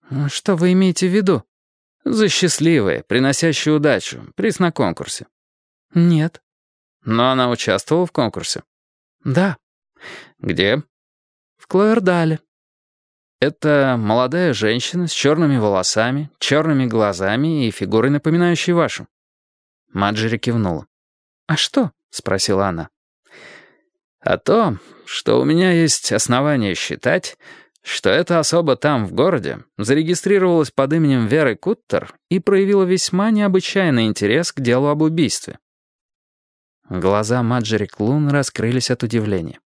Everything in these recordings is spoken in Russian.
Что вы имеете в виду? За счастливые, приносящие удачу, приз на конкурсе. Нет. Но она участвовала в конкурсе? Да. Где? В Кловердале. Это молодая женщина с черными волосами, черными глазами и фигурой, напоминающей вашу. Маджери кивнула. «А что?» — спросила она. «А то, что у меня есть основания считать, что эта особа там, в городе, зарегистрировалась под именем Веры Куттер и проявила весьма необычайный интерес к делу об убийстве». Глаза Маджери Клун раскрылись от удивления.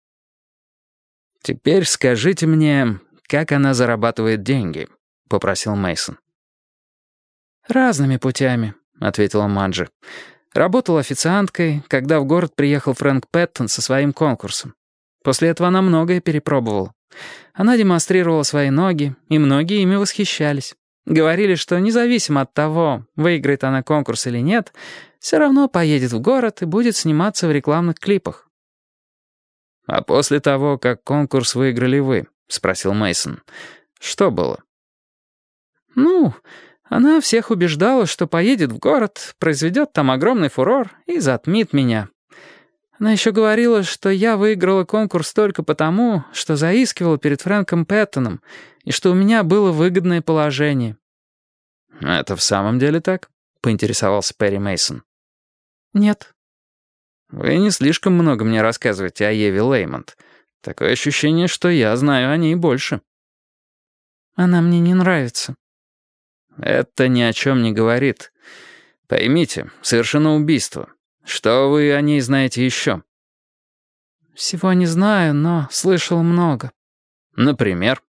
«Теперь скажите мне, как она зарабатывает деньги?» — попросил Мейсон. «Разными путями», — ответила Маджи. «Работала официанткой, когда в город приехал Фрэнк Пэттон со своим конкурсом. После этого она многое перепробовала. Она демонстрировала свои ноги, и многие ими восхищались. Говорили, что независимо от того, выиграет она конкурс или нет, все равно поедет в город и будет сниматься в рекламных клипах». «А после того, как конкурс выиграли вы?» — спросил Мейсон. «Что было?» «Ну, она всех убеждала, что поедет в город, произведет там огромный фурор и затмит меня. Она еще говорила, что я выиграла конкурс только потому, что заискивала перед Фрэнком Пэттоном, и что у меня было выгодное положение». «Это в самом деле так?» — поинтересовался Перри Мейсон. «Нет». «Вы не слишком много мне рассказываете о Еве Леймонт. Такое ощущение, что я знаю о ней больше». «Она мне не нравится». «Это ни о чем не говорит. Поймите, совершено убийство. Что вы о ней знаете еще?» «Всего не знаю, но слышал много». «Например?»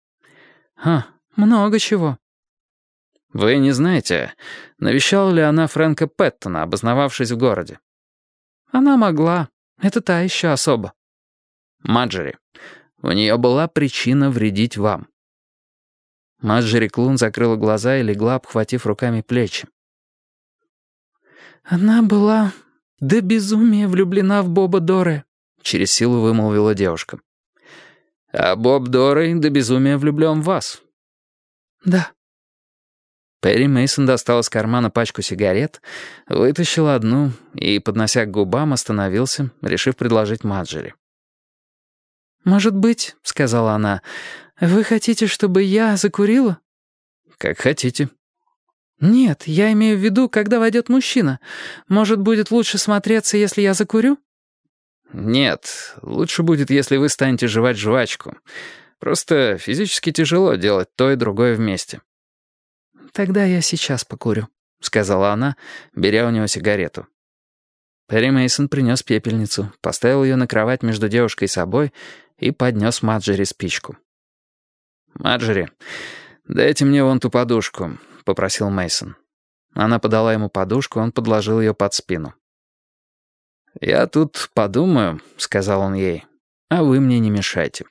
Много чего». «Вы не знаете, навещала ли она Фрэнка Пэттона, обосновавшись в городе?» «Она могла. Это та еще особа». «Маджери, у нее была причина вредить вам». Маджери Клун закрыла глаза и легла, обхватив руками плечи. «Она была до безумия влюблена в Боба Доре», — через силу вымолвила девушка. «А Боб Дорей до безумия влюблен в вас». «Да». Перри Мейсон достал из кармана пачку сигарет, вытащил одну и, поднося к губам, остановился, решив предложить Маджери. «Может быть, — сказала она, — вы хотите, чтобы я закурила?» «Как хотите». «Нет, я имею в виду, когда войдет мужчина. Может, будет лучше смотреться, если я закурю?» «Нет, лучше будет, если вы станете жевать жвачку. Просто физически тяжело делать то и другое вместе». «Тогда я сейчас покурю», — сказала она, беря у него сигарету. Перри Мейсон принес пепельницу, поставил ее на кровать между девушкой и собой и поднес Маджери спичку. «Маджери, дайте мне вон ту подушку», — попросил Мейсон. Она подала ему подушку, он подложил ее под спину. «Я тут подумаю», — сказал он ей, — «а вы мне не мешайте».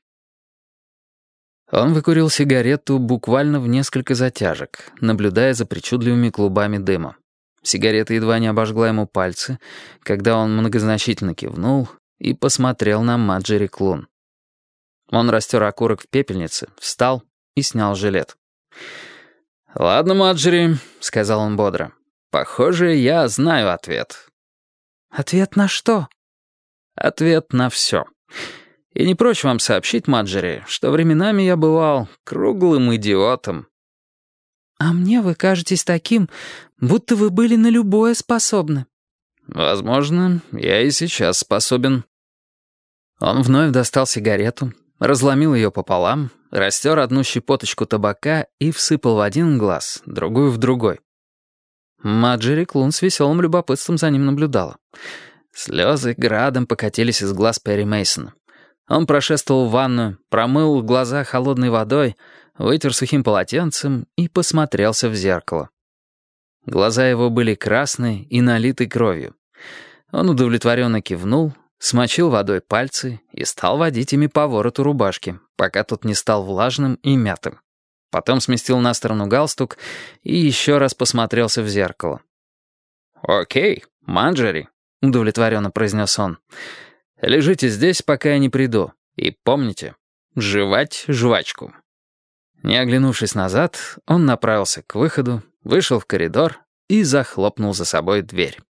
Он выкурил сигарету буквально в несколько затяжек, наблюдая за причудливыми клубами дыма. Сигарета едва не обожгла ему пальцы, когда он многозначительно кивнул и посмотрел на Маджери Клун. Он растер окурок в пепельнице, встал и снял жилет. «Ладно, Маджери», — сказал он бодро, — «похоже, я знаю ответ». «Ответ на что?» «Ответ на все. И не прочь вам сообщить, Маджери, что временами я бывал круглым идиотом». «А мне вы кажетесь таким, будто вы были на любое способны». «Возможно, я и сейчас способен». Он вновь достал сигарету, разломил ее пополам, растер одну щепоточку табака и всыпал в один глаз, другую в другой. Маджери Клун с веселым любопытством за ним наблюдала. Слезы градом покатились из глаз Перри Мейсона. Он прошествовал в ванную, промыл глаза холодной водой, вытер сухим полотенцем и посмотрелся в зеркало. Глаза его были красные и налиты кровью. Он удовлетворенно кивнул, смочил водой пальцы и стал водить ими по вороту рубашки, пока тот не стал влажным и мятым. Потом сместил на сторону галстук и еще раз посмотрелся в зеркало. «Окей, Маджери», — удовлетворенно произнес он, — «лежите здесь, пока я не приду, и помните, жевать жвачку». Не оглянувшись назад, он направился к выходу, вышел в коридор и захлопнул за собой дверь.